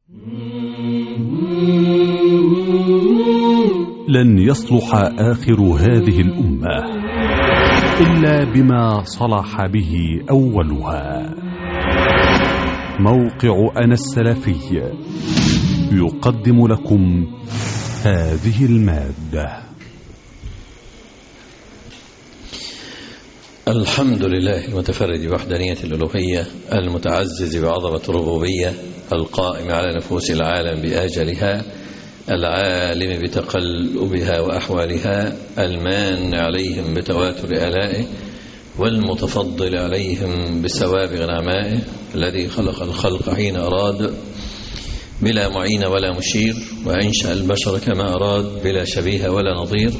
لن يصلح آخر هذه الأمة إلا بما صلح به أولها. موقع أنا السلفي يقدم لكم هذه المادة. الحمد لله المتفرد بوحدانية الألوهية، المتعزز بعظمة الربوبية، القائم على نفوس العالم بآجلها، العالم بتقلبها وأحوالها، المان عليهم بتواتر آلائه، والمتفضل عليهم بسوابغ نعمائه، الذي خلق الخلق حين أراد بلا معين ولا مشير، وأنشأ البشر كما أراد بلا شبيه ولا نظير،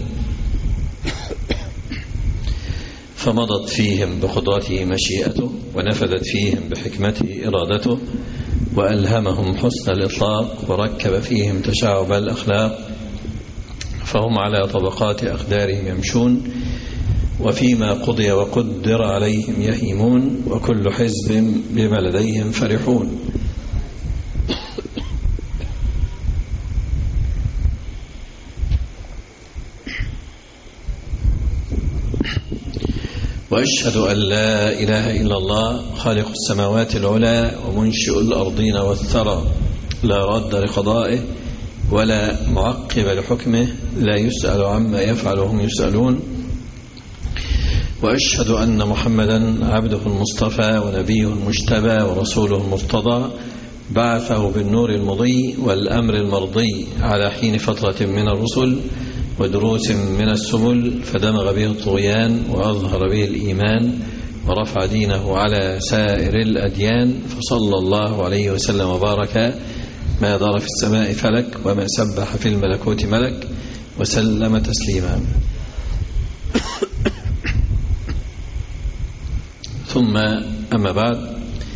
فمضت فيهم بقدرته مشيئته، ونفذت فيهم بحكمته إرادته، وألهمهم حسن الإطلاق، وركب فيهم تشعب الأخلاق، فهم على طبقات أقدارهم يمشون، وفيما قضي وقدر عليهم يهيمون، وكل حزب بما لديهم فرحون. وأشهد أن لا إله إلا الله خالق السماوات العلى ومنشئ الأرضين والثرى، لا رد لقضائه ولا معقب لحكمه، لا يسأل عما يفعل وهم يسألون. وأشهد أن محمدا عبده المصطفى ونبيه المجتبى ورسوله المرتضى، بعثه بالنور المضي والأمر المرضي على حين فترة من الرسل ودروس من السبل، فدمغ به الطغيان وأظهر به الإيمان، ورفع دينه على سائر الأديان، فصلى الله عليه وسلم وبارك ما دار في السماء فلك وما سبح في الملكوت ملك، وسلم تسليما. ثم أما بعد،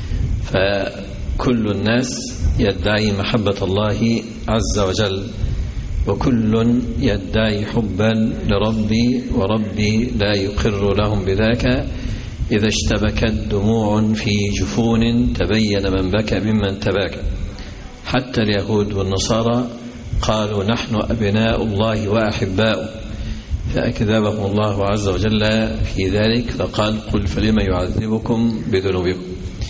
فكل الناس يدعي محبة الله عز وجل، وكل يدعي حبا لربي، وربي لا يقر لهم بذاك. إذا اشتبكت دموع في جفون تبين من بكى ممن تباكى. حتى اليهود والنصارى قالوا نحن أبناء الله وأحباؤه، فأكذبهم الله عز وجل في ذلك، فقال قل فلما يعذبكم بذنوبكم.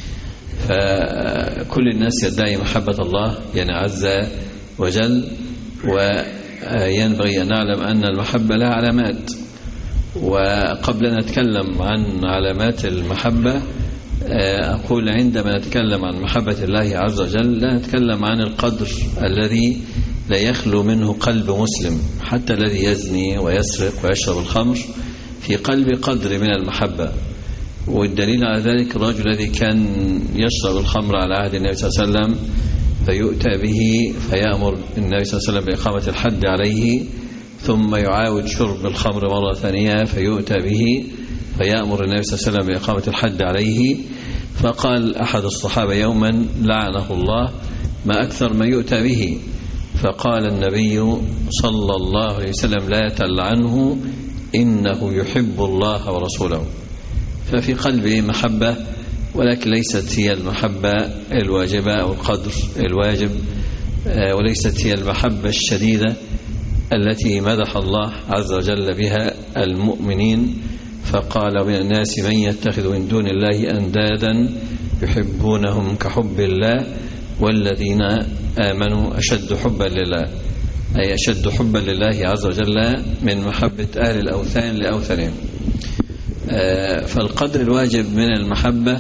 فكل الناس يدعي محبة الله يعني عز وجل، وينبغي أن نعلم أن المحبة لها علامات. وقبل أن نتكلم عن علامات المحبة، أقول عندما نتكلم عن محبة الله عز وجل لا نتكلم عن القدر الذي لا يخلو منه قلب مسلم، حتى الذي يزني ويسرق ويشرب الخمر في قلب قدر من المحبة. والدليل على ذلك الرجل الذي كان يشرب الخمر على عهد النبي صلى الله عليه وسلم، فيؤتى به فيأمر النبي صلى الله عليه وسلم بإقامة الحد عليه، ثم يعاود شرب الخمر مرة ثانية فيؤتى به فيأمر النبي صلى الله عليه وسلم بإقامة الحد عليه. فقال أحد الصحابة يوما لعنه الله ما أكثر ما يؤتى به، فقال النبي صلى الله عليه وسلم لا تلعنه إنه يحب الله ورسوله. ففي قلبه محبة، ولكن ليست هي المحبة الواجبة أو القدر الواجب، وليست هي المحبة الشديدة التي مدح الله عز وجل بها المؤمنين، فقال من الناس من يتخذ من دون الله أندادا يحبونهم كحب الله والذين آمنوا أشد حبا لله، أي أشد حبا لله عز وجل من محبة أهل الأوثان لأوثانهم. فالقدر الواجب من المحبة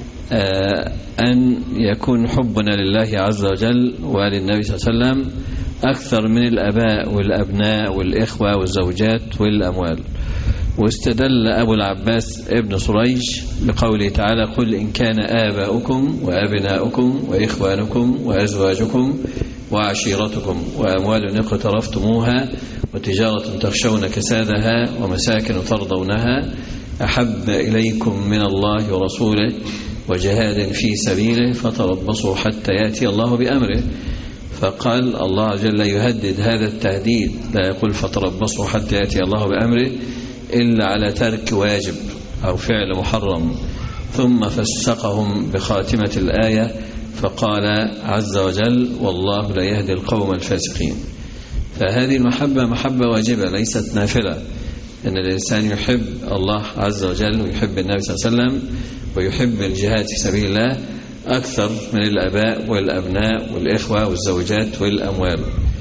أن يكون حبنا لله عز وجل وللنبي صلى الله عليه وسلم أكثر من الأباء والأبناء والإخوة والزوجات والأموال. واستدل أبو العباس ابن سريج بقوله تعالى قل إن كان آباؤكم وأبناؤكم وإخوانكم وأزواجكم وعشيرتكم وأموال اقترفتموها وتجارة تخشون كسادها ومساكن ترضونها أحب إليكم من الله ورسوله وجهاد في سبيله فتربصوا حتى يأتي الله بأمره. فقال الله عز وجل يهدد هذا التهديد، لا يقول فتربصوا حتى يأتي الله بأمره إلا على ترك واجب أو فعل محرم. ثم فسقهم بخاتمة الآية فقال عز وجل والله لا يهدي القوم الفاسقين. فهذه المحبة محبة واجبة ليست نافلة، أن الإنسان يحب الله عز وجل ويحب النبي صلى الله عليه وسلم ويحب الجهاد في سبيل الله أكثر من الآباء والأبناء والإخوة والزوجات والأموال.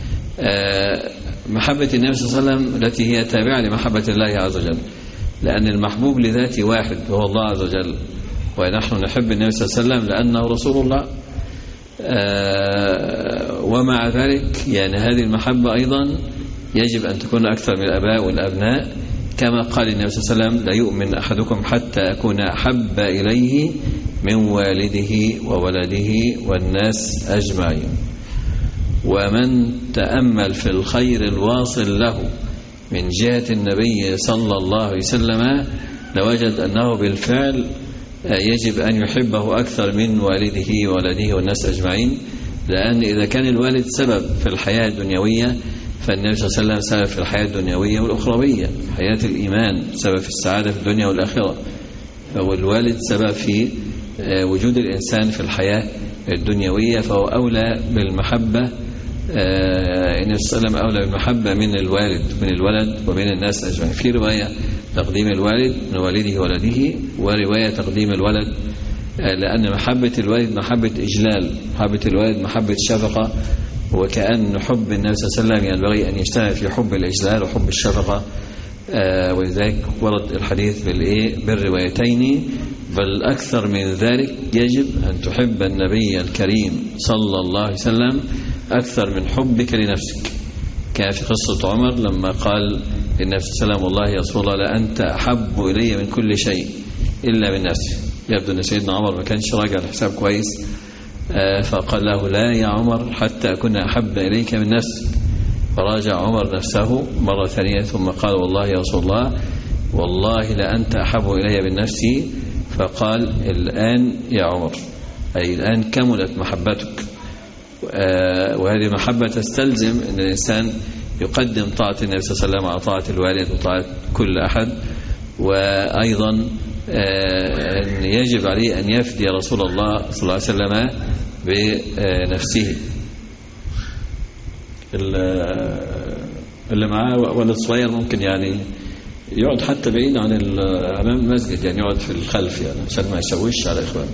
محبة النبي صلى الله عليه وسلم التي هي تابعة لمحبة الله عز وجل، لأن المحبوب لذاته واحد وهو الله عز وجل، ونحن نحب النبي صلى الله عليه وسلم لأنه رسول الله. ومع ذلك يعني هذه المحبة أيضا يجب أن تكون أكثر من الآباء والأبناء، كما قال النبي صلى الله عليه وسلم لا يؤمن أحدكم حتى أكون أحب إليه من والده وولده والناس أجمعين. ومن تأمل في الخير الواصل له من جهة النبي صلى الله عليه وسلم لوجد أنه بالفعل يجب أن يحبه أكثر من والده وولده والناس أجمعين، لأن إذا كان الوالد سبب في الحياة الدنيوية فالنبي صلى الله عليه وسلم سبب في الحياة الدنيوية والأخروية، حياة الإيمان سبب في السعادة في الدنيا والآخرة، فهو الوالد سبب في وجود الإنسان في الحياة الدنيوية، فهو أولى بالمحبة. النبي صلى الله عليه وسلم أولى بالمحبة من الوالد من الولد ومن الناس أجمعين. في رواية تقديم الوالد من والده ولده، ورواية تقديم الولد، لأن محبة الوالد محبة إجلال، محبة الوالد محبة شفقة، وكأن حب النبي صلى الله عليه وسلم ينبغي أن يشتغل في حب الإجلال وحب الشفقة. ولذلك ورد الحديث بالروايتين، بل أكثر من ذلك يجب أن تحب النبي الكريم صلى الله عليه وسلم أكثر من حبك لنفسك. كان في قصة عمر لما قال للنبي صلى الله عليه وسلم والله يا رسول الله لأنت أحب إلي من كل شيء إلا من نفسي. يبدو أن سيدنا عمر ما كانش راجع الحساب كويس، فقال له لا يا عمر حتى أكون أحب إليك من نفسك. فراجع عمر نفسه مرة ثانية ثم قال والله يا رسول الله والله لأنت أحب إلي من نفسي. فقال الآن يا عمر، أي الآن كملت محبتك. وهذه المحبة تستلزم أن الإنسان يقدم طاعة النبي صلى الله عليه وسلم على طاعة الوالد وطاعة كل أحد، وأيضا أن يجب عليه أن يفدي رسول الله صلى الله عليه وسلم بنفسه. اللي معاه ولد صغير ممكن يعني يقعد حتى بعيد عن أمام المسجد، يعني يقعد في الخلف يعني عشان ما يشوش على إخوانه.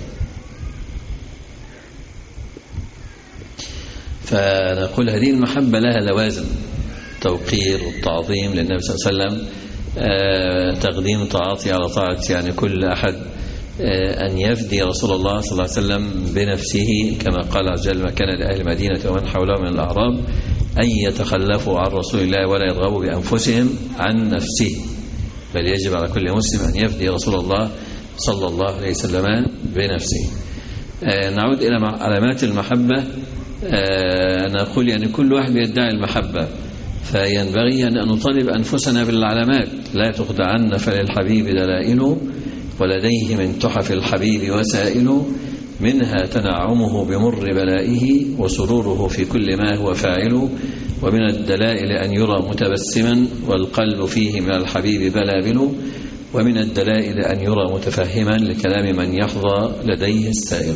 فنقول هذه المحبة لها لوازم، توقير والتعظيم للنبي صلى الله عليه وسلم، تقديم طاعته على طاعة يعني كل أحد، أن يفدي رسول الله صلى الله عليه وسلم بنفسه كما قال عز وجل ما كان لأهل المدينة ومن حولهم من الأعراب أن يتخلفوا عن رسول الله ولا يرغبوا بأنفسهم عن نفسه، بل يجب على كل مسلم أن يفدي رسول الله صلى الله عليه وسلم بنفسه. نعود إلى علامات المحبة. نقول يعني كل واحد يدعي المحبة، فينبغي أن نطالب أنفسنا بالعلامات. لا تخدعن فللحبيب دلائل ولديه من تحف الحبيب وسائل، منها تنعمه بمر بلائه وسروره في كل ما هو فاعل، ومن الدلائل أن يرى متبسما والقلب فيه من الحبيب بلابل، ومن الدلائل أن يرى متفهما لكلام من يحظى لديه السائل.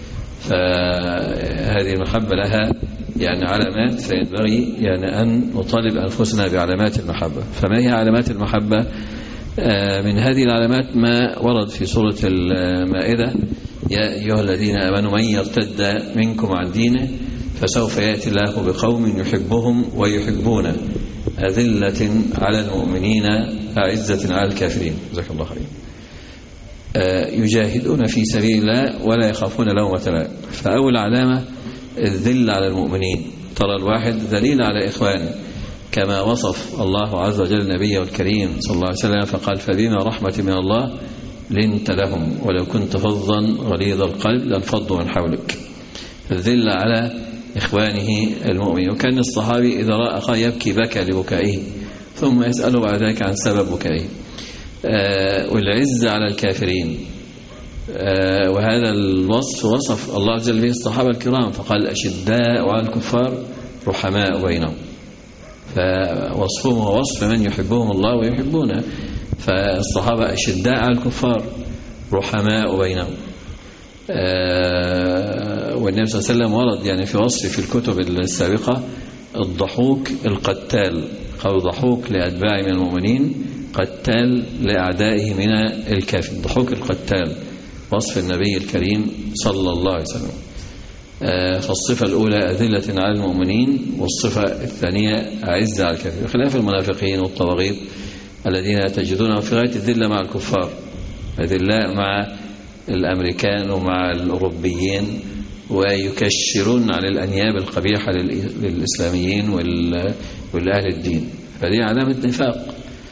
فهذه المحبة لها يعني علامات، فينبغي يعني أن نطالب أنفسنا بعلامات المحبة. فما هي علامات المحبة؟ من هذه العلامات ما ورد في سورة المائدة يا أيها الذين آمنوا من يرتد منكم عن دينه فسوف يأتي الله بقوم يحبهم ويحبونه أذلة على المؤمنين أعزة على الكافرين. جزاك الله خير. يجاهدون في سبيل الله ولا يخافون لومة لائم. فأول علامة الذل على المؤمنين، ترى الواحد ذليل على إخوانه، كما وصف الله عز وجل نبيه الكريم صلى الله عليه وسلم فقال فبما رحمة من الله لنت لهم ولو كنت فظا غليظ القلب لانفضوا من حولك. الذل على إخوانه المؤمنين. وكان الصحابي إذا رأى أخاه يبكي بكى لبكائه ثم يسأله بعد ذلك عن سبب بكائه. والعز على الكافرين، وهذا الوصف وصف الله عز وجل به الصحابة الكرام فقال أشداء على الكفار رحماء بينهم، فوصفهم هو وصف من يحبهم الله ويحبونه. فالصحابة أشداء على الكفار رحماء بينهم. والنبي صلى الله عليه وسلم ورد يعني في وصفه في الكتب السابقة الضحوك القتال، قال ضحوك لأتباع من المؤمنين قتال لأعدائه من الكافرين. الضحوك القتال وصف النبي الكريم صلى الله عليه وسلم. فالصفة الأولى أذلة على المؤمنين، والصفة الثانية أعزة على الكافرين، خلاف المنافقين والطواغيت الذين تجدونهم في غاية الذلة مع الكفار، أذلاء مع الأمريكان ومع الأوروبيين، ويكشرون عن الأنياب القبيحة للإسلاميين والأهل الدين، فدي علامة نفاق.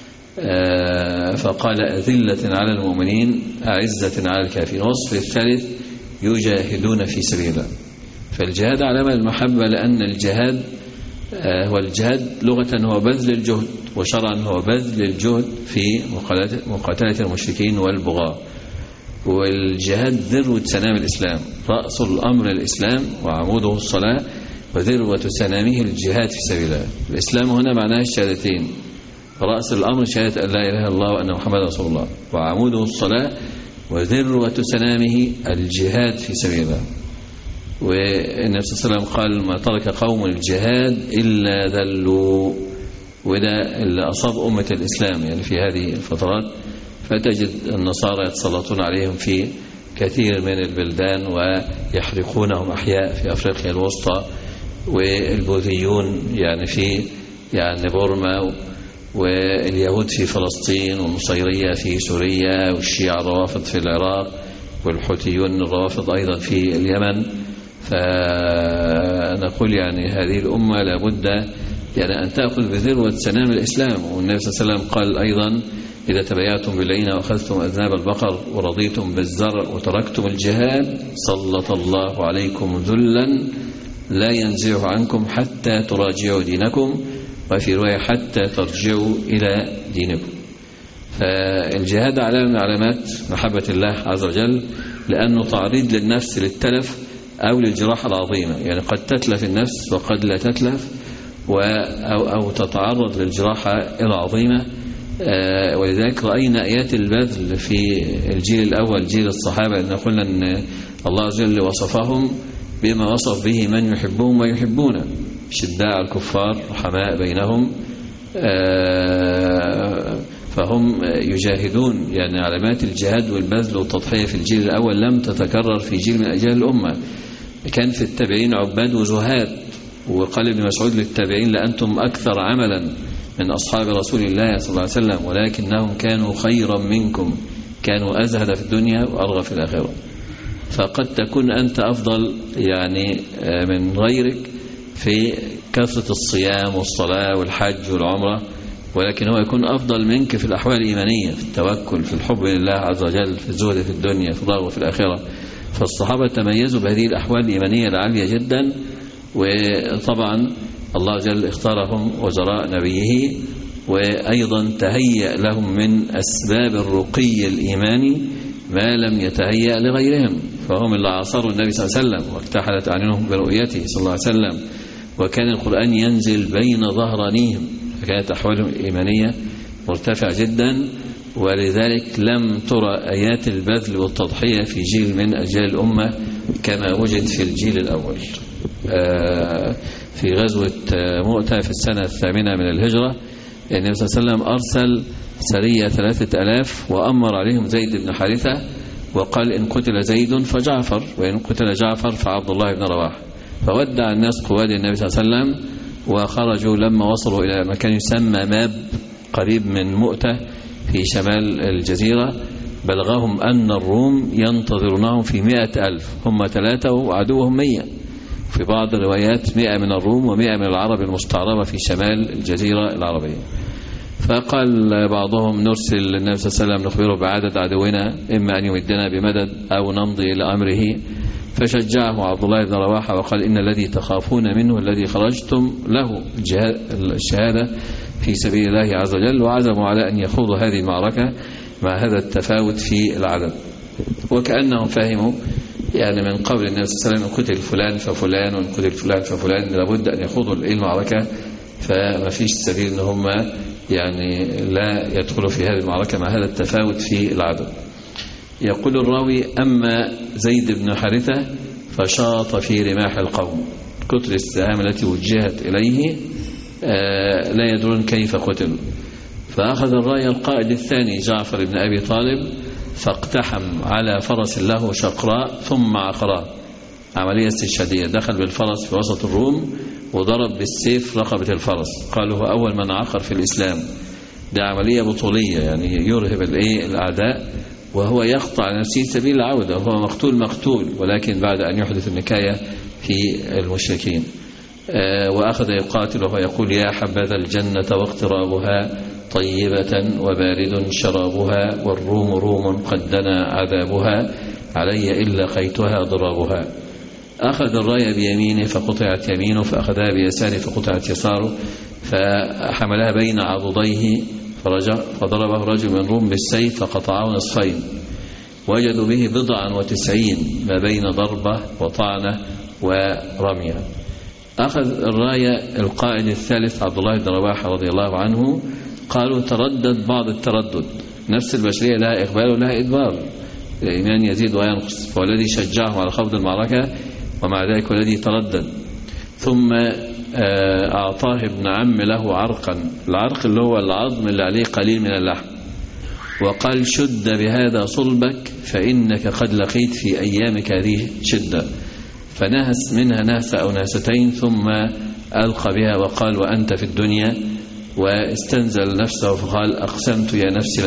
فقال أذلة على المؤمنين أعزة على الكافرين. الوصف الثالث يجاهدون في سبيل الله. فالجهاد علامة المحبة، لأن الجهاد هو الجهاد لغة هو بذل الجهد، وشرعا هو بذل الجهد في مقاتلة المشركين والبغاة. والجهاد ذروة سنام الإسلام، رأس الأمر الإسلام وعموده الصلاة، وذروة سنامه الجهاد في سبيل الله. الإسلام هنا معناه الشهادتين، رأس الأمر شهادة أن لا إله إلا الله وأن محمد رسول الله، وعموده الصلاة، وذروة سنامه الجهاد في سبيل الله. والنبي صلى الله عليه وسلم قال ما ترك قوم الجهاد إلا ذلوا، وده اللي أصاب أمة الإسلام يعني في هذه الفترات. فتجد النصارى يتسلطون عليهم في كثير من البلدان ويحرقونهم أحياء في أفريقيا الوسطى، والبوذيون يعني في بورما، واليهود في فلسطين، والنصيرية في سوريا، والشيعة الروافض في العراق، والحوثيون الروافض أيضا في اليمن. فنقول يعني هذه الأمة لابد يعني أن تأخذ بذروة سنام الإسلام. والنبي صلى الله عليه وسلم قال أيضا إذا تبايعتم بالعين وأخذتم أذناب البقر ورضيتم بالزرع وتركتم الجهاد سلط الله عليكم ذلا لا ينزعه عنكم حتى تراجعوا دينكم، وفي رواية حتى ترجعوا إلى دينكم. فالجهاد علامة من علامات محبة الله عز وجل، لأنه تعريض للنفس للتلف أو للجراحة العظيمة. يعني قد تتلف النفس وقد لا تتلف، أو تتعرض للجراحة العظيمة. ولذلك رأينا آيات البذل في الجيل الأول جيل الصحابة، أن قلنا أن الله عز وجل وصفهم بما وصف به من يحبهم ويحبونه، شداء الكفار رحماء بينهم، فهم يجاهدون. يعني علامات الجهاد والبذل والتضحية في الجيل الأول لم تتكرر في جيل من أجيال الأمة. كان في التابعين عباد وزهاد، وقال ابن مسعود للتابعين لأنتم أكثر عملا من أصحاب رسول الله صلى الله عليه وسلم، ولكنهم كانوا خيرا منكم، كانوا أزهد في الدنيا وأرغب في الآخرة. فقد تكون أنت أفضل يعني من غيرك في كثرة الصيام والصلاة والحج والعمرة، ولكن هو يكون أفضل منك في الأحوال الإيمانية، في التوكل، في الحب لله عز وجل، في الزهد في الدنيا، في الرغبة في الآخرة. فالصحابة تميزوا بهذه الأحوال الإيمانية العالية جدا. وطبعا الله عز وجل اختارهم وزراء نبيه، وأيضا تهيأ لهم من أسباب الرقي الإيماني ما لم يتهيأ لغيرهم. فهم اللي عاصروا النبي صلى الله عليه وسلم واكتحلت أعينهم برؤيته صلى الله عليه وسلم، وكان القرآن ينزل بين ظهرانيهم، فكانت أحوالهم الإيمانية مرتفعة جدا. ولذلك لم ترى آيات البذل والتضحية في جيل من أجيال الأمة كما وجد في الجيل الأول. في غزوة مؤتة في السنة 8 من الهجرة النبي صلى الله عليه وسلم أرسل سرية 3000 وأمر عليهم زيد بن حارثة، وقال إن قتل زيد فجعفر، وإن قتل جعفر فعبد الله بن رواحة. فودع الناس قواد النبي صلى الله عليه وسلم، وخرجوا لما وصلوا إلى مكان يسمى ماب قريب من مؤتة في شمال الجزيرة، بلغهم أن الروم ينتظرونهم في 100,000، هم 3 وعدوهم 100. في بعض الروايات 100 من الروم و100 من العرب المستعربة في شمال الجزيرة العربية. فقال بعضهم نرسل النبي صلى الله عليه وسلم نخبره بعدد عدونا، إما أن يمدنا بمدد أو نمضي إلى أمره. فشجعه عبد الله بن رواحة وقال إن الذي تخافون منه الذي خرجتم له الشهادة في سبيل الله عز وجل، وعزموا على أن يخوضوا هذه المعركة مع هذا التفاوت في العدد. وكأنهم فهموا يعني من قبل النبي صلى الله عليه وسلم قتل فلان ففلان وقتل فلان ففلان، لابد أن يخوضوا المعركة، فما فيش سبيل أن هم يعني لا يدخلوا في هذه المعركة مع هذا التفاوت في العدد. يقول الراوي أما زيد بن حارثة فشاط في رماح القوم، كتر السهام التي وجهت إليه لا يدرون كيف قتل. فأخذ الراية القائد الثاني جعفر بن أبي طالب فاقتحم على فرس له شقراء ثم عقراه، عملية استشهادية، دخل بالفرس في وسط الروم وضرب بالسيف رقبة الفرس، قالوا هو أول من عقر في الإسلام. ده عملية بطولية يعني يرهب الأعداء، وهو يقطع نفسه سبيل العودة، وهو مقتول ولكن بعد أن يحدث النكاية في المشركين. وأخذ يقاتل وهو يقول يا حبذا الجنة واقترابها طيبة وبارد شرابها، والروم روم قد دنا عذابها، علي إلا لقيتها ضرابها. أخذ الراية بيمينه فقطعت يمينه، فأخذها بيساره فقطعت يساره، فحملها بين عضديه فضربه رجل من روم بالسيف فقطعه نصفين، وجدوا به 99 ما بين ضربة وطعنة ورمية. أخذ الراية القائد الثالث عبد الله بن رواحة رضي الله عنه، قالوا تردد بعض التردد، نفس البشرية لها إقبال ولها إدبار، الإيمان يزيد وينقص، فالذي شجعهم على خوض المعركة ومع ذلك الذي تردد. ثم أعطاه ابن عم له عرقا، العرق اللي هو العظم اللي عليه قليل من اللحم، وقال شد بهذا صلبك فإنك قد لقيت في أيامك هذه شدة، فنهس منها نهسة أو نهستين ثم ألقى بها وقال وأنت في الدنيا، واستنزل نفسه فقال أقسمت يا نفسي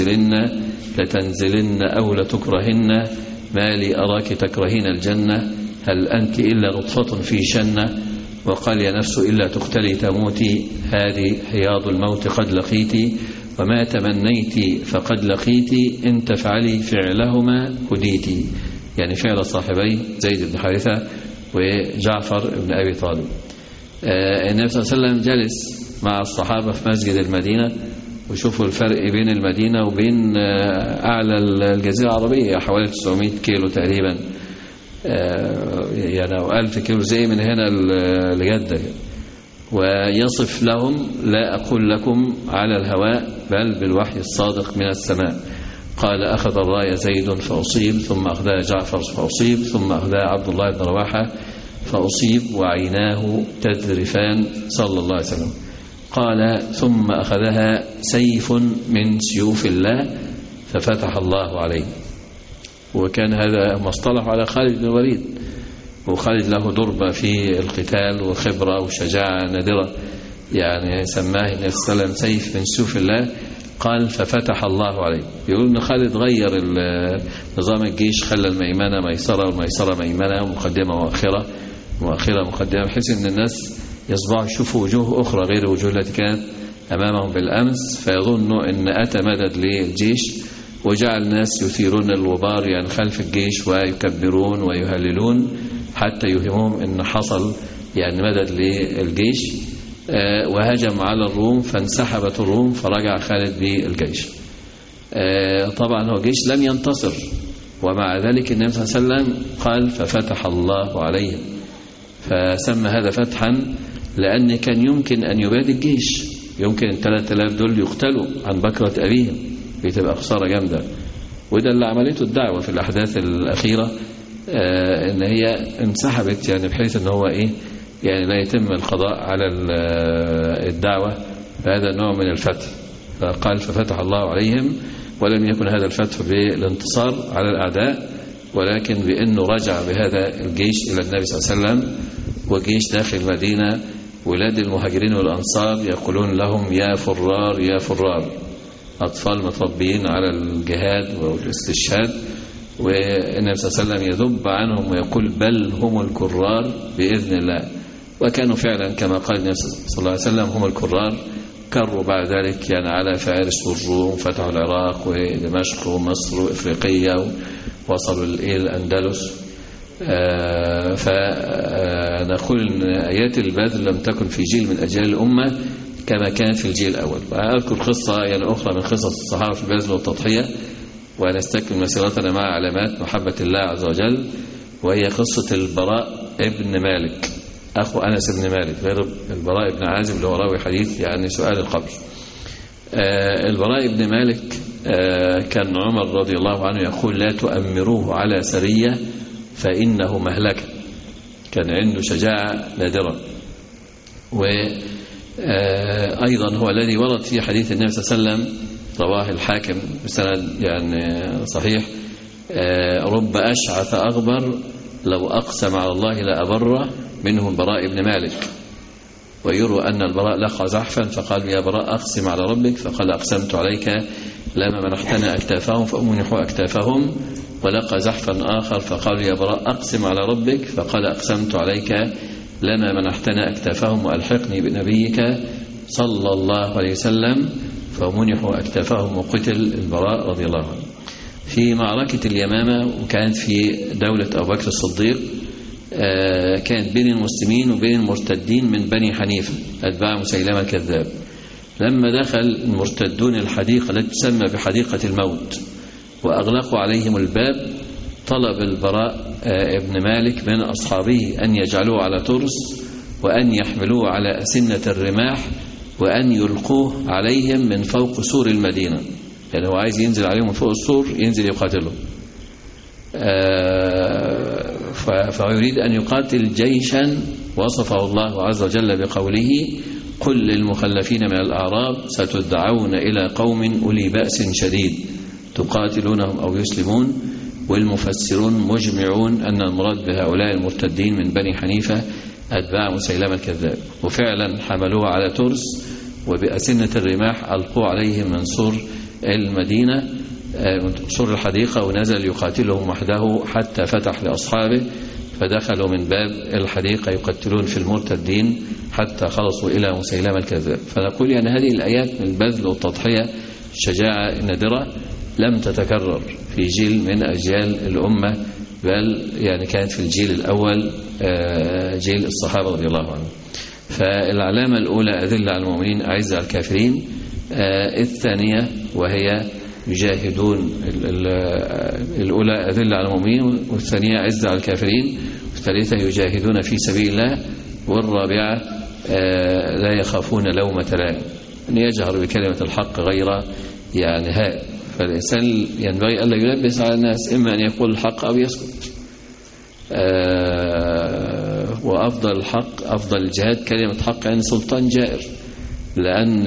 لتنزلن أو لتكرهن، ما لي أراك تكرهين الجنة، هل أنت إلا نطفة في شنة، وقال يا نفس إلا تقتلي تموتي، هذه حياض الموت قد لقيتي، وما تمنيت فقد لقيتي، إن تفعلي فعلهما هديتي، يعني فعل صاحبي زيد بن حارثة وجعفر بن أبي طالب. النبي صلى الله عليه وسلم جلس مع الصحابة في مسجد المدينة، وشوفوا الفرق بين المدينة وبين أعلى الجزيرة العربية حوالي 900 كيلو تقريبا، يعني 1000 كيلو زي من هنا لجدة. ويصف لهم لا أقول لكم على الهواء بل بالوحي الصادق من السماء، قال أخذ الراية زيد فأصيب، ثم أخذها جعفر فأصيب، ثم أخذها عبد الله بن رواحة فأصيب، وعيناه تذرفان صلى الله عليه وسلم. قال ثم أخذها سيف من سيوف الله ففتح الله عليه. وكان هذا مصطلح على خالد بن الوليد، وخالد له ضربة في القتال وخبرة وشجاعة نادرة، يعني سماه النبي صلى الله عليه وسلم سيف من سيوف الله، قال ففتح الله عليه. يقول ان خالد غير نظام الجيش، خلى الميمنة ميسرة والميسرة ميمنة ومقدمة مؤخرة مؤخرة مقدمة، بحيث ان الناس يصبحوا يشوفوا وجوه أخرى غير الوجوه التي كانت أمامهم بالأمس، فيظنوا أن أتى مدد للجيش، وجعل الناس يثيرون الغبار يعني خلف الجيش ويكبرون ويهللون حتى يوهمهم أن حصل يعني مدد للجيش، وهجم على الروم فانسحبت الروم فرجع خالد بالجيش. طبعا هو جيش لم ينتصر، ومع ذلك النبي صلى الله عليه وسلم قال ففتح الله عليهم، فسمى هذا فتحا لأن كان يمكن أن يباد الجيش، يمكن 3000 دول يقتلوا عن بكرة أبيهم، بتبقى خسارة جامدة. وده اللي عملته الدعوة في الأحداث الأخيرة، إن هي انسحبت يعني بحيث إن هو يعني لا يتم القضاء على الدعوة بهذا النوع من الفتح. فقال ففتح الله عليهم، ولم يكن هذا الفتح بالانتصار على الأعداء، ولكن بأنه رجع بهذا الجيش إلى النبي صلى الله عليه وسلم، وجيش داخل المدينة. ولاد المهاجرين والأنصار يقولون لهم يا فرار يا فرار، أطفال متربيين على الجهاد والاستشهاد، والنبي صلى الله عليه وسلم يذب عنهم ويقول بل هم الكرار بإذن الله. وكانوا فعلا كما قال النبي صلى الله عليه وسلم هم الكرار، كروا بعد ذلك يعني على فارس والروم، فتحوا العراق ودمشق ومصر وإفريقيا، وصلوا إلى الأندلس. فنقول أن آيات البذل لم تكن في جيل من أجيال الأمة كما كانت في الجيل الأول. وأذكر قصة يعني أخرى من قصص الصحابة في البذل والتضحية، ونستكمل مسيرتنا مع علامات محبة الله عز وجل، وهي قصة البراء ابن مالك أخو أنس بن مالك، غير البراء ابن عازب اللي هو راوي حديث يعني سؤال القبر. البراء ابن مالك كان عمر رضي الله عنه يقول لا تؤمروه على سرية فإنه مهلكة. كان عنده شجاعة نادرة. وأيضا هو الذي ورد في حديث النبي صلى الله عليه وسلم رواه الحاكم بسند يعني صحيح: رب أشعث أغبر لو أقسم على الله لأبره، منه البراء بن مالك. ويروى أن البراء لقى زحفا فقال: يا براء أقسم على ربك، فقال: أقسمت عليك لما منحتنا أكتافهم فأمنحوا أكتافهم. ولقى زحفا آخر فقال: يا براء أقسم على ربك، فقال: أقسمت عليك لما منحتنا أكتافهم وألحقني بنبيك صلى الله عليه وسلم، فمنحوا أكتافهم وقتل البراء رضي الله عنه. في معركة اليمامة، وكانت في دولة أبو بكر الصديق، كانت بين المسلمين وبين المرتدين من بني حنيفة أتباع مسيلمة الكذاب. لما دخل المرتدون الحديقة التي تسمى بحديقة الموت وأغلقوا عليهم الباب، طلب البراء ابن مالك من أصحابه أن يجعلوه على ترس، وأن يحملوه على أسنة الرماح، وأن يلقوه عليهم من فوق سور المدينة. يعني هو عايز ينزل عليهم من فوق السور، ينزل يقاتلهم. فيريد أن يقاتل جيشا وصفه الله عز وجل بقوله: قل للمخلفين من الأعراب ستدعون إلى قوم أولي بأس شديد تقاتلونهم أو يسلمون. والمفسرون مجمعون أن المراد بهؤلاء المرتدين من بني حنيفة أتباع مسيلمة الكذاب. وفعلا حملوه على ترس، وبأسنة الرماح ألقوا عليهم من سور المدينة، سور الحديقة، ونزل يقاتلهم وحده حتى فتح لأصحابه، فدخلوا من باب الحديقة يقتلون في المرتدين حتى خلصوا إلى مسيلمة الكذاب. فنقول يعني هذه الآيات من البذل والتضحية، الشجاعة النادرة، لم تتكرر في جيل من أجيال الأمة، بل يعني كانت في الجيل الأول جيل الصحابة رضي الله عنهم. فالعلامة الأولى: أذلة على المؤمنين أعزة على الكافرين. الثانية وهي يجاهدون، الأولى أذلة على المؤمنين، والثانية أعزة على الكافرين، والثالثة يجاهدون في سبيل الله، والرابعة لا يخافون لومة لائم، أن يجهر بكلمة الحق غير يعني هائل. فالإنسان ينبغي ألا يلبس على الناس، إما أن يقول الحق أو يسكت. وأفضل الحق، أفضل الجهاد كلمة حق عند سلطان جائر، لأن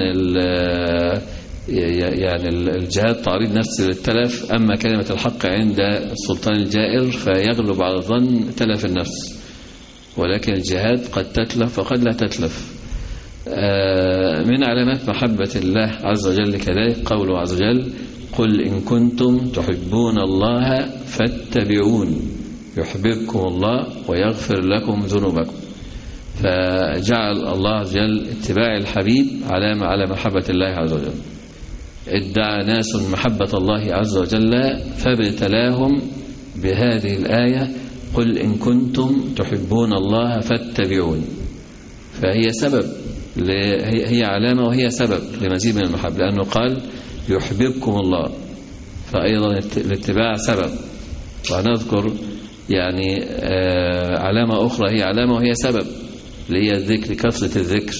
يعني الجهاد تعريض نفس للتلف، أما كلمة الحق عند السلطان الجائر فيغلب على الظن تلف النفس، ولكن الجهاد قد تتلف وقد لا تتلف. من علامات محبة الله عز وجل كذلك قوله عز وجل: قل إن كنتم تحبون الله فاتبعون يحببكم الله ويغفر لكم ذنوبكم. فجعل الله عز وجل اتباع الحبيب علامة على محبة الله عز وجل. ادعى ناس محبة الله عز وجل فابتلاهم بهذه الآية: قل إن كنتم تحبون الله فاتبعون. فهي سبب، هي علامة وهي سبب لمزيد من المحبة، لأنه قال يحببكم الله، فأيضا الاتباع سبب. ونذكر يعني علامة أخرى هي علامة وهي سبب، اللي هي الذكر، كثرة الذكر.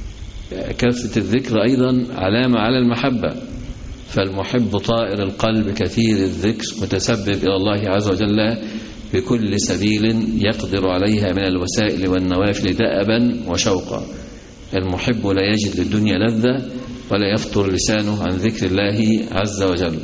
كثرة الذكر أيضا علامة على المحبة، فالمحب طائر القلب كثير الذكر متسبب إلى الله عز وجل بكل سبيل يقدر عليها من الوسائل والنوافل دأبا وشوقا. المحب لا يجد للدنيا لذة ولا يفطر لسانه عن ذكر الله عز وجل،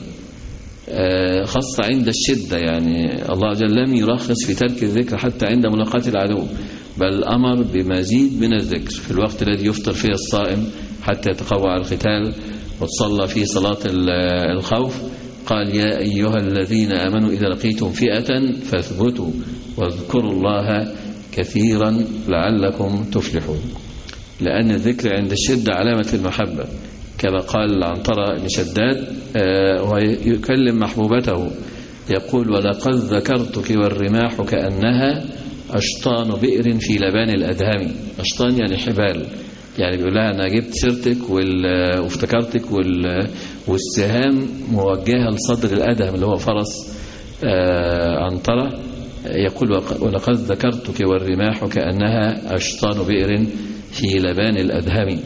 خاصة عند الشدة. يعني الله عز وجل لم يرخص في ترك الذكر حتى عند ملاقاة العدو، بل أمر بمزيد من الذكر في الوقت الذي يفطر فيه الصائم حتى يتقوى على القتال وتصلى فيه صلاة الخوف. قال: يا أيها الذين آمنوا إذا لقيتم فئة فاثبتوا واذكروا الله كثيرا لعلكم تفلحون. لأن الذكر عند الشدة علامة المحبة، كما قال عنترة بن شداد ويكلم محبوبته يقول: ولقد ذكرتك والرماح كأنها أشطان بئر في لبان الأدهم. أشطان يعني حبال، يعني بيقول لها أنا جبت سيرتك وافتكرتك والسهام موجهة لصدر الأدهم اللي هو فرس عنترة. يقول: ولقد ذكرتك والرماح كأنها أشطان بئر في لبان الأدهم.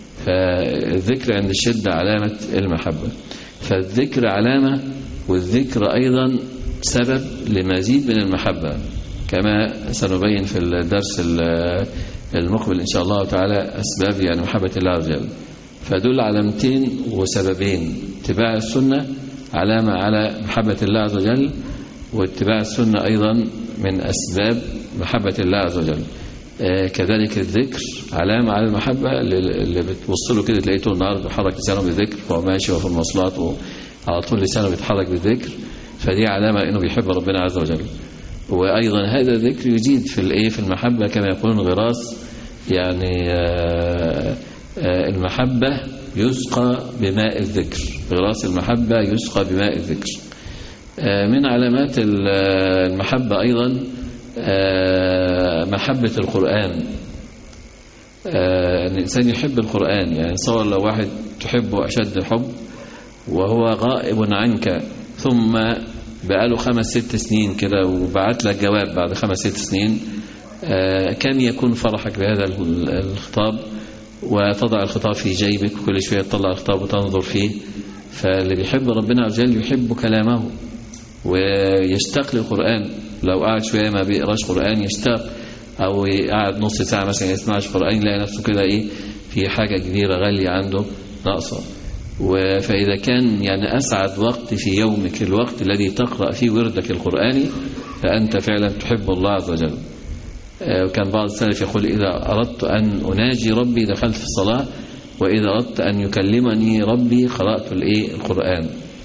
فالذكر عند الشدة علامة المحبة. فالذكر علامة، والذكر أيضا سبب لمزيد من المحبة، كما سنبين في الدرس المقبل إن شاء الله تعالى أسباب يعني محبة الله عز وجل. فدول علامتين وسببين: اتباع السنة علامة على محبة الله عز وجل، واتباع السنة أيضا من أسباب محبة الله عز وجل. كذلك الذكر علامة على المحبة، اللي بتوصله كده تلاقيه طول النهار بيحرك لسانه بالذكر وهو ماشي وفي المواصلات وعلى طول لسانه بيتحرك بالذكر، فدي علامة إنه بيحب ربنا عز وجل. وأيضا هذا الذكر يزيد في المحبة، كما يقولون غراس يعني المحبة يسقى بماء الذكر، غراس المحبة يسقى بماء الذكر. من علامات المحبة أيضا محبة القرآن. الإنسان يحب القرآن، يعني صور لو واحد تحبه أشد الحب وهو غائب عنك، ثم بقاله 5-6 سنين كده وبعت لك جواب بعد 5-6 سنين، كم يكون فرحك بهذا الخطاب، وتضع الخطاب في جيبك كل شوية تطلع الخطاب وتنظر فيه. فاللي بيحب ربنا عز وجل يحب كلامه ويشتاق للقرآن. لو قعد شوية ما بيقراش قرآن يشتاق، أو قعد نص ساعة مثلا يسمعش قرآن يلاقي نفسه كده في حاجة كبيرة غالية عنده ناقصة. فإذا كان يعني أسعد وقت في يومك الوقت الذي تقرأ فيه وردك القرآني، فأنت فعلا تحب الله عز وجل. وكان بعض السلف يقول: إذا أردت أن أناجي ربي دخلت في الصلاة، وإذا أردت أن يكلمني ربي قرأت القرآن.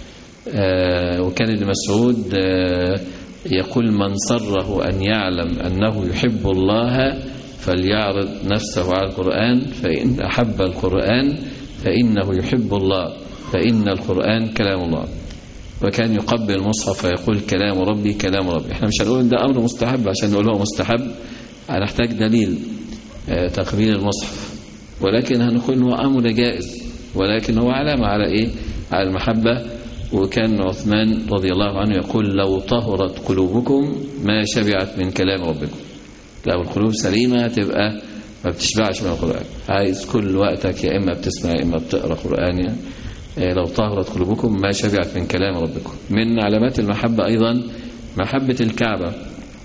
وكان ابن مسعود يقول: من سره أن يعلم أنه يحب الله فليعرض نفسه على القرآن، فإن أحب القرآن فإنه يحب الله، فإن القرآن كلام الله. وكان يقبل المصحف ويقول: كلام ربي كلام ربي. احنا مش هنقول ده أمر مستحب عشان نقول هو مستحب، هنحتاج دليل تقبيل المصحف، ولكن هنقول هو أمر جائز، ولكن هو علامة على على المحبة. وكان عثمان رضي الله عنه يقول: لو طهرت قلوبكم ما شبعت من كلام ربكم. لو القلوب سليمة تبقى ما بتشبعش من القرآن، عايز كل وقتك يا إما بتسمع يا إما بتقرأ قرآن. يعني لو طهرت قلوبكم ما شبعت من كلام ربكم. من علامات المحبة أيضا محبة الكعبة.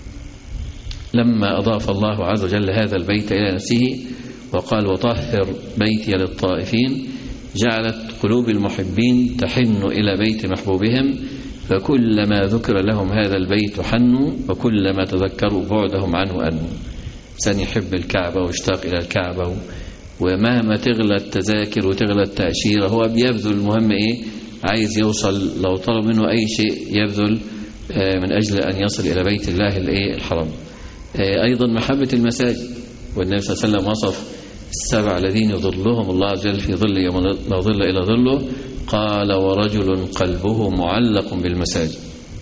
لما أضاف الله عز وجل هذا البيت إلى نفسه وقال: وطهر بيتي للطائفين، جعلت قلوب المحبين تحن إلى بيت محبوبهم، فكلما ذكر لهم هذا البيت حنوا، وكلما تذكروا بعدهم عنه أنوا. إنسان يحب الكعبة ويشتاق إلى الكعبة، ومهما تغلى التذاكر وتغلى التأشيرة هو بيبذل. المهم عايز يوصل، لو طلب منه أي شيء يبذل من أجل أن يصل إلى بيت الله الحرام. أيضا محبة المساجد، والنبي صلى الله عليه وسلم وصف 7 الذين يظلهم الله عز وجل في ظل يوم لا ظل إلا ظله، قال: ورجل قلبه معلق بالمساجد.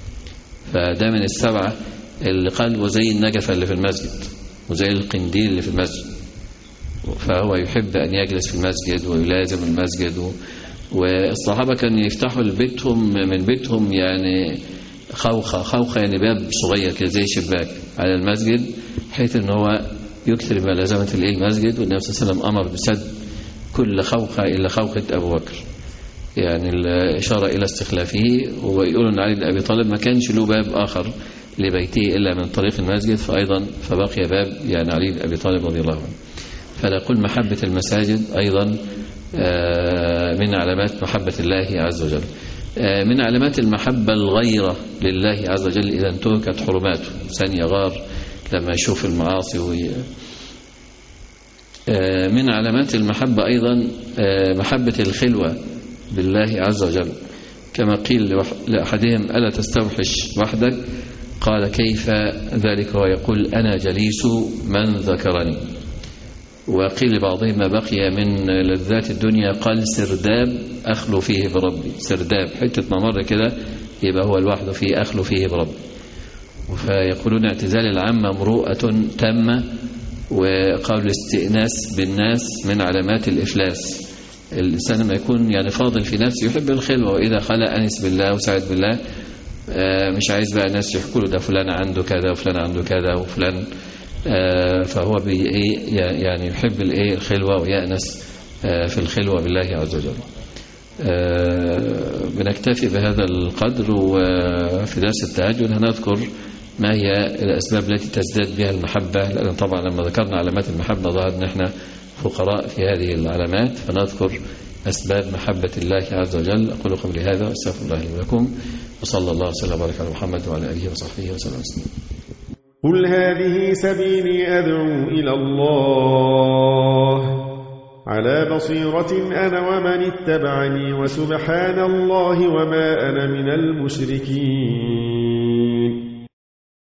فده من 7 اللي قلبه زي النجفة اللي في المسجد وزي القنديل اللي في المسجد، فهو يحب أن يجلس في المسجد ويلازم المسجد. والصحابة كانوا يفتحوا من بيتهم يعني خوخة يعني باب صغير كده زي شباك على المسجد، حيث ان هو يكثر ملازمة المسجد. والنبي صلى الله عليه وسلم أمر بسد كل خوخة إلا خوخة أبو بكر، يعني الإشارة إلى استخلافه. ويقولون أن علي بن أبي طالب ما كانش له باب آخر لبيته إلا من طريق المسجد، فبقي باب يعني علي بن أبي طالب رضي الله عنه. فنقول محبة المساجد أيضا من علامات محبة الله عز وجل. من علامات المحبة الغيرة لله عز وجل إذا انتهكت حرماته، إنسان يغار لما يشوف المعاصي. من علامات المحبة أيضا محبة الخلوة بالله عز وجل، كما قيل لأحدهم: ألا تستوحش وحدك؟ قال: كيف ذلك؟ هو يقول: أنا جليس من ذكرني. وقيل لبعضهم: ما بقي من لذات الدنيا قال سرداب أخلو فيه بربي. سرداب حتة ممر كده يبقى هو لوحده فيه أخلو فيه بربي. فيقولون: اعتزال العامة مروءة تامة. وقالوا: الاستئناس بالناس من علامات الإفلاس. الإنسان لما يكون يعني فاضل في نفسه يحب الخلوة، وإذا خلى أنس بالله وسعد بالله، مش عايز بقى الناس يحكوا له ده فلان عنده كذا وفلان عنده كذا وفلان، فهو يعني يحب الخلوة ويأنس في الخلوة بالله عز وجل. بنكتفي بهذا القدر، وفي درس التهجد هنذكر ما هي الأسباب التي تزداد بها المحبة، لأن طبعا لما ذكرنا علامات المحبة ظهر أن احنا فقراء في هذه العلامات، فنذكر أسباب محبة الله عز وجل. أقول قولي هذا واستغفر الله لي ولكم، وصلى الله وسلم وبارك على محمد وعلى آله وصحبه وسلم. قل هذه سبيلي أدعو إلى الله على بصيرة أنا ومن اتبعني، وسبحان الله وما أنا من المشركين.